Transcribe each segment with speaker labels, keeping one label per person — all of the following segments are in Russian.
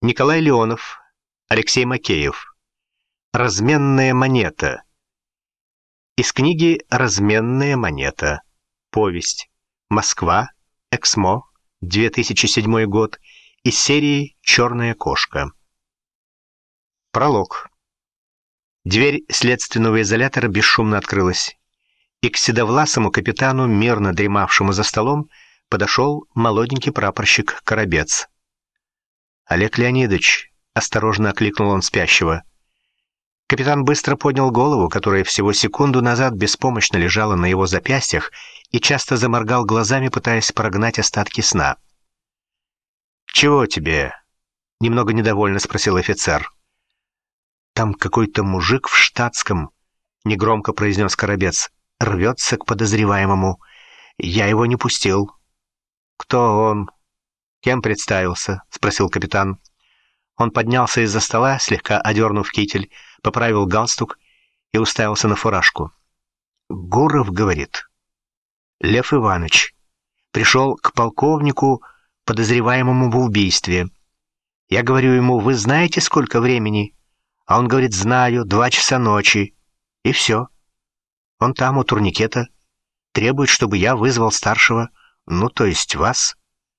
Speaker 1: Николай Леонов, Алексей Макеев. «Разменная монета». Из книги «Разменная монета». Повесть. Москва. Эксмо. 2007 год. Из серии «Черная кошка». Пролог. Дверь следственного изолятора бесшумно открылась, и к седовласому капитану, мирно дремавшему за столом, подошел молоденький прапорщик Коробец. «Олег Леонидович», — осторожно окликнул он спящего. Капитан быстро поднял голову, которая всего секунду назад беспомощно лежала на его запястьях, и часто заморгал глазами, пытаясь прогнать остатки сна. «Чего тебе?» — немного недовольно спросил офицер. «Там какой-то мужик в штатском», — негромко произнес Коробец, — «рвется к подозреваемому. Я его не пустил». «Кто он? Кем представился?» — спросил капитан. Он поднялся из-за стола, слегка одернув китель, поправил галстук и уставился на фуражку. «Гуров, — говорит, — Лев Иванович пришел к полковнику, подозреваемому в убийстве. Я говорю ему: вы знаете, сколько времени? А он говорит: знаю, 2 часа ночи. И все. Он там, у турникета, требует, чтобы я вызвал старшего, ну, то есть вас».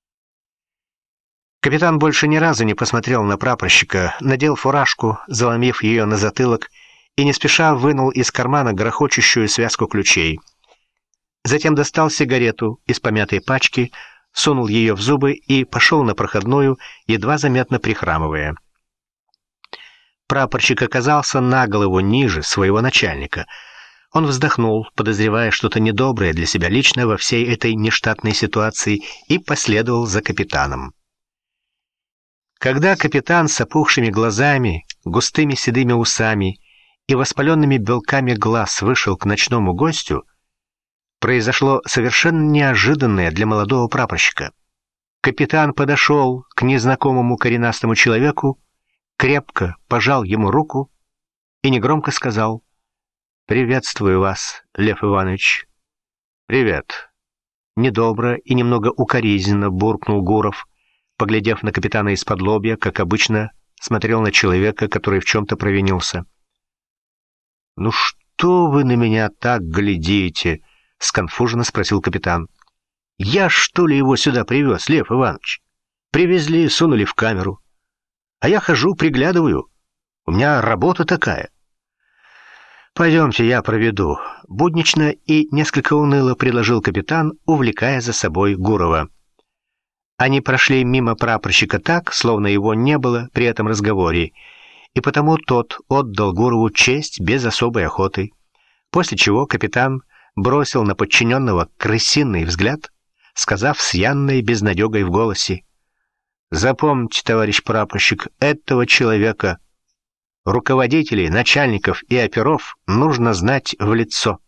Speaker 1: Капитан больше ни разу не посмотрел на прапорщика, надел фуражку, заломив ее на затылок, и не спеша вынул из кармана грохочущую связку ключей. Затем достал сигарету из помятой пачки, сунул ее в зубы и пошел на проходную, едва заметно прихрамывая. Прапорщик оказался на голову ниже своего начальника. Он вздохнул, подозревая что-то недоброе для себя лично во всей этой нештатной ситуации, и последовал за капитаном. Когда капитан с опухшими глазами, густыми седыми усами и воспаленными белками глаз вышел к ночному гостю, произошло совершенно неожиданное для молодого прапорщика. Капитан подошел к незнакомому коренастому человеку, крепко пожал ему руку и негромко сказал: «Приветствую вас, Лев Иванович». «Привет». Недобро и немного укоризненно буркнул Гуров, поглядев на капитана исподлобья, как обычно смотрел на человека, который в чем-то провинился. «Ну что вы на меня так глядите?» — сконфуженно спросил капитан. «Я, что ли, его сюда привез, Лев Иванович? Привезли, сунули в камеру. А я хожу, приглядываю. У меня работа такая». «Пойдемте, я проведу», — буднично и несколько уныло предложил капитан, увлекая за собой Гурова. Они прошли мимо прапорщика так, словно его не было при этом разговоре, и потому тот отдал Гурову честь без особой охоты, после чего капитан бросил на подчиненного крысиный взгляд, сказав с явной безнадегой в голосе: «Запомните, товарищ прапорщик, этого человека, руководителей, начальников и оперов, нужно знать в лицо».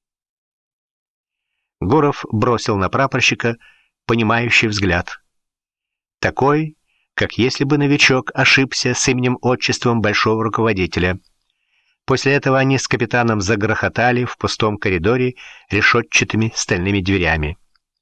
Speaker 1: Гуров бросил на прапорщика понимающий взгляд, такой, как если бы новичок ошибся с именем-отчеством большого руководителя. После этого они с капитаном загрохотали в пустом коридоре решетчатыми стальными дверями.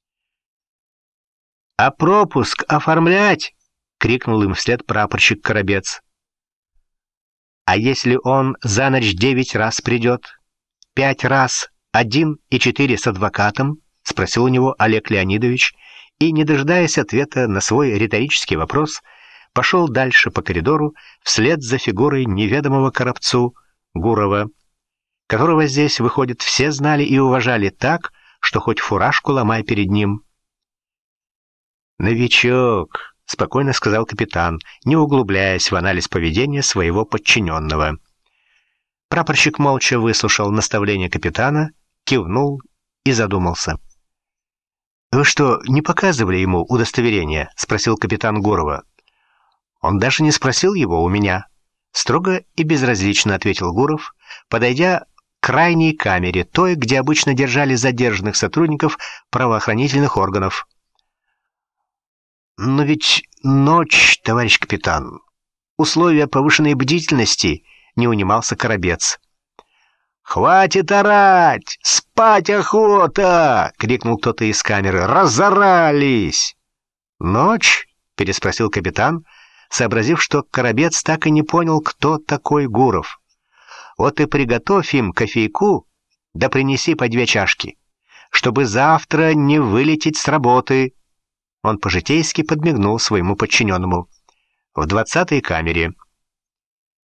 Speaker 1: «А пропуск оформлять!» — крикнул им вслед прапорщик Коробец. «А если он за ночь 9 раз придет? 5 раз 1 и 4 с адвокатом?» — спросил у него Олег Леонидович, и, не дожидаясь ответа на свой риторический вопрос, пошел дальше по коридору вслед за фигурой неведомого Коробцу Гурова, которого здесь, выходит, все знали и уважали так, что хоть фуражку ломай перед ним. «Новичок», — спокойно сказал капитан, не углубляясь в анализ поведения своего подчиненного. Прапорщик молча выслушал наставление капитана, кивнул и задумался. «Вы что, не показывали ему удостоверение?» — спросил капитан Гурова. «Он даже не спросил его у меня». Строго и безразлично ответил Гуров, подойдя к крайней камере, той, где обычно держали задержанных сотрудников правоохранительных органов. «Но ведь ночь, товарищ капитан. Условия повышенной бдительности», — не унимался Коробец. «Хватит орать! Спать охота!» — крикнул кто-то из камеры. «Разорались!» «Ночь?» — переспросил капитан, сообразив, что Коробец так и не понял, кто такой Гуров. «Вот и приготовь им кофейку, да принеси по 2 чашки, чтобы завтра не вылететь с работы». Он по-житейски подмигнул своему подчиненному. В 20-й камере